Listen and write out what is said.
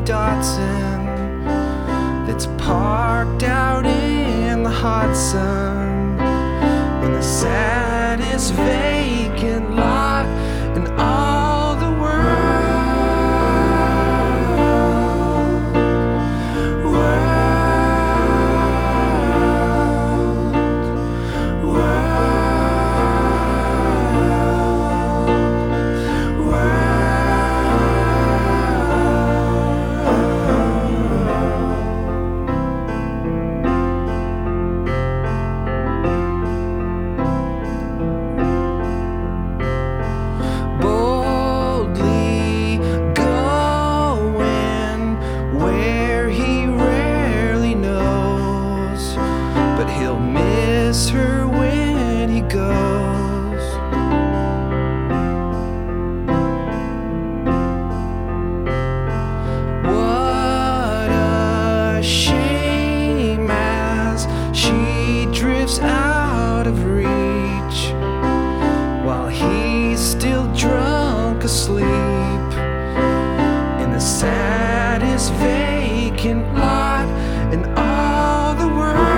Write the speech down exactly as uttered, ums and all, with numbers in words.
Datsun that's parked out in the hot sun, in the saddest vacant lot in all the world. Miss her when he goes. What a shame as she drifts out of reach, while he's still drunk asleep in the saddest vacant lot in all the world.